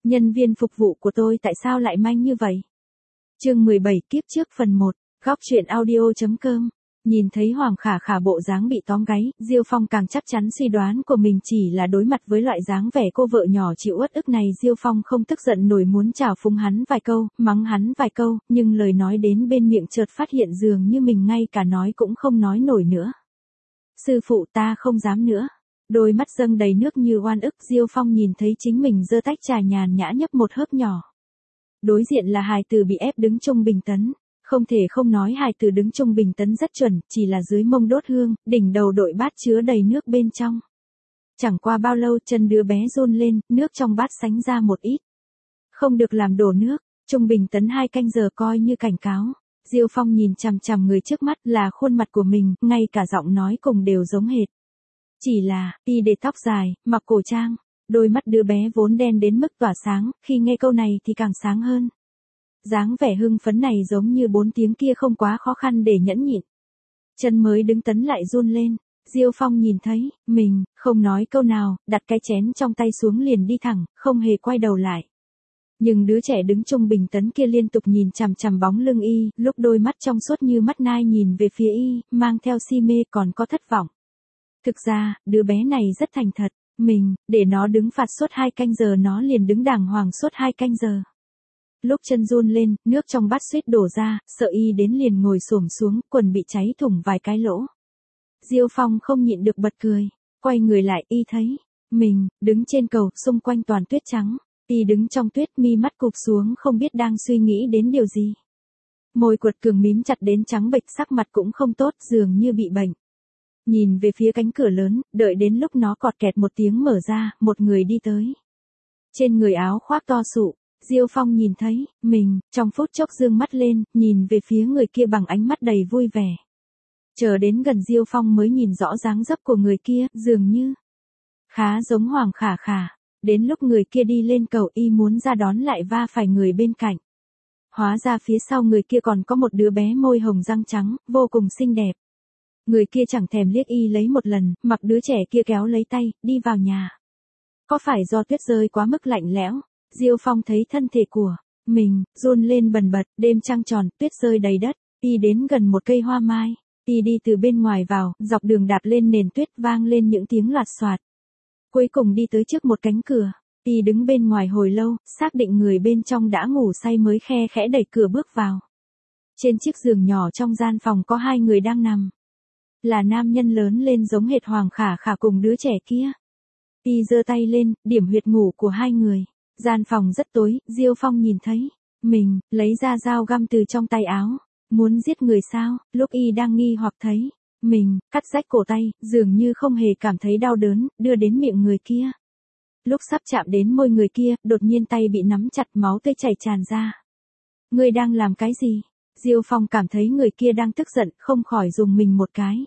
Nhân viên phục vụ của tôi tại sao lại manh như vậy? Chương 17 kiếp trước phần 1, góc truyện audio.com. Nhìn thấy Hoàng Khả Khả bộ dáng bị tóm gáy, Diêu Phong càng chắc chắn suy đoán của mình chỉ là đối mặt với loại dáng vẻ cô vợ nhỏ chịu uất ức này. Diêu Phong không tức giận nổi muốn chào phúng hắn vài câu, mắng hắn vài câu, nhưng lời nói đến bên miệng chợt phát hiện dường như mình ngay cả nói cũng không nói nổi nữa. Sư phụ, ta không dám nữa. Đôi mắt dâng đầy nước như oan ức. Diêu Phong nhìn thấy chính mình giơ tách trà nhàn nhã nhấp một hớp nhỏ. Đối diện là hài tử bị ép đứng trung bình tấn. Không thể không nói hài tử đứng trung bình tấn rất chuẩn, chỉ là dưới mông đốt hương, đỉnh đầu đội bát chứa đầy nước bên trong. Chẳng qua bao lâu chân đứa bé run lên, nước trong bát sánh ra một ít. Không được làm đổ nước, trung bình tấn 2 canh giờ coi như cảnh cáo. Diêu Phong nhìn chằm chằm người trước mắt là khuôn mặt của mình, ngay cả giọng nói cùng đều giống hệt. Chỉ là, y để tóc dài, mặc cổ trang, đôi mắt đứa bé vốn đen đến mức tỏa sáng, khi nghe câu này thì càng sáng hơn. Dáng vẻ hưng phấn này giống như 4 tiếng kia không quá khó khăn để nhẫn nhịn. Chân mới đứng tấn lại run lên, Diêu Phong nhìn thấy, mình, không nói câu nào, đặt cái chén trong tay xuống liền đi thẳng, không hề quay đầu lại. Nhưng đứa trẻ đứng trung bình tấn kia liên tục nhìn chằm chằm bóng lưng y, lúc đôi mắt trong suốt như mắt nai nhìn về phía y, mang theo si mê còn có thất vọng. Thực ra, đứa bé này rất thành thật, mình, để nó đứng phạt suốt 2 canh giờ nó liền đứng đàng hoàng suốt 2 canh giờ. Lúc chân run lên, nước trong bát suýt đổ ra, sợ y đến liền ngồi xổm xuống, quần bị cháy thủng vài cái lỗ. Diêu Phong không nhịn được bật cười, quay người lại y thấy, mình, đứng trên cầu, xung quanh toàn tuyết trắng, y đứng trong tuyết mi mắt cụp xuống không biết đang suy nghĩ đến điều gì. Môi quật cường mím chặt đến trắng bệch sắc mặt cũng không tốt dường như bị bệnh. Nhìn về phía cánh cửa lớn, đợi đến lúc nó cọt kẹt một tiếng mở ra, một người đi tới. Trên người áo khoác to sụ. Diêu Phong nhìn thấy, mình, trong phút chốc dương mắt lên, nhìn về phía người kia bằng ánh mắt đầy vui vẻ. Chờ đến gần Diêu Phong mới nhìn rõ dáng dấp của người kia, dường như khá giống Hoàng Khả Khả. Đến lúc người kia đi lên cầu y muốn ra đón lại va phải người bên cạnh. Hóa ra phía sau người kia còn có một đứa bé môi hồng răng trắng, vô cùng xinh đẹp. Người kia chẳng thèm liếc y lấy một lần, mặc đứa trẻ kia kéo lấy tay, đi vào nhà. Có phải do tuyết rơi quá mức lạnh lẽo? Diêu Phong thấy thân thể của mình run lên bần bật, đêm trăng tròn, tuyết rơi đầy đất, y đến gần một cây hoa mai, y đi từ bên ngoài vào, dọc đường đạp lên nền tuyết vang lên những tiếng loạt xoạt. Cuối cùng đi tới trước một cánh cửa, y đứng bên ngoài hồi lâu, xác định người bên trong đã ngủ say mới khe khẽ đẩy cửa bước vào. Trên chiếc giường nhỏ trong gian phòng có 2 người đang nằm. Là nam nhân lớn lên giống hệt Hoàng Khả Khả cùng đứa trẻ kia. Y giơ tay lên, điểm huyệt ngủ của 2 người. Gian phòng rất tối, Diêu Phong nhìn thấy, mình, lấy ra dao găm từ trong tay áo. Muốn giết người sao? Lúc y đang nghi hoặc thấy, mình, cắt rách cổ tay, dường như không hề cảm thấy đau đớn, đưa đến miệng người kia. Lúc sắp chạm đến môi người kia, đột nhiên tay bị nắm chặt máu tươi chảy tràn ra. Ngươi đang làm cái gì? Diêu Phong cảm thấy người kia đang tức giận, không khỏi dùng mình một cái.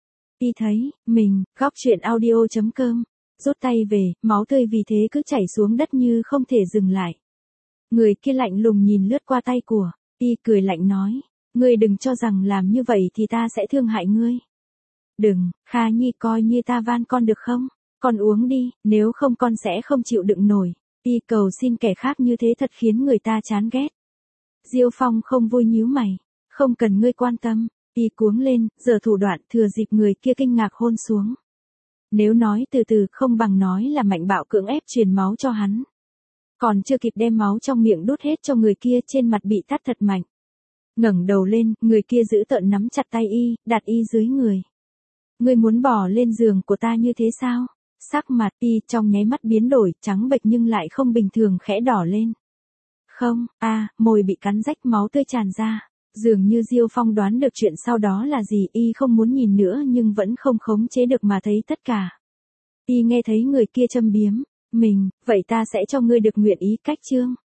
Y thấy, mình, góc truyện audio.com. Rút tay về, máu tươi vì thế cứ chảy xuống đất như không thể dừng lại. Người kia lạnh lùng nhìn lướt qua tay của, y cười lạnh nói, ngươi đừng cho rằng làm như vậy thì ta sẽ thương hại ngươi. Đừng, Kha Nhi coi như ta van con được không? Con uống đi, nếu không con sẽ không chịu đựng nổi. Y cầu xin kẻ khác như thế thật khiến người ta chán ghét. Diêu Phong không vui nhíu mày, không cần ngươi quan tâm. Y cuống lên, giở thủ đoạn thừa dịp người kia kinh ngạc hôn xuống. Nếu nói từ từ không bằng nói là mạnh bạo cưỡng ép truyền máu cho hắn. Còn chưa kịp đem máu trong miệng đút hết cho người kia trên mặt bị tát thật mạnh. Ngẩng đầu lên, người kia giữ tợn nắm chặt tay y, đặt y dưới người. Ngươi muốn bỏ lên giường của ta như thế sao? Sắc mặt y trong nháy mắt biến đổi, trắng bệch nhưng lại không bình thường khẽ đỏ lên. Không, môi bị cắn rách máu tươi tràn ra. Dường như Diêu Phong đoán được chuyện sau đó là gì, y không muốn nhìn nữa nhưng vẫn không khống chế được mà thấy tất cả. Y nghe thấy người kia châm biếm, mình, vậy ta sẽ cho ngươi được nguyện ý cách chương.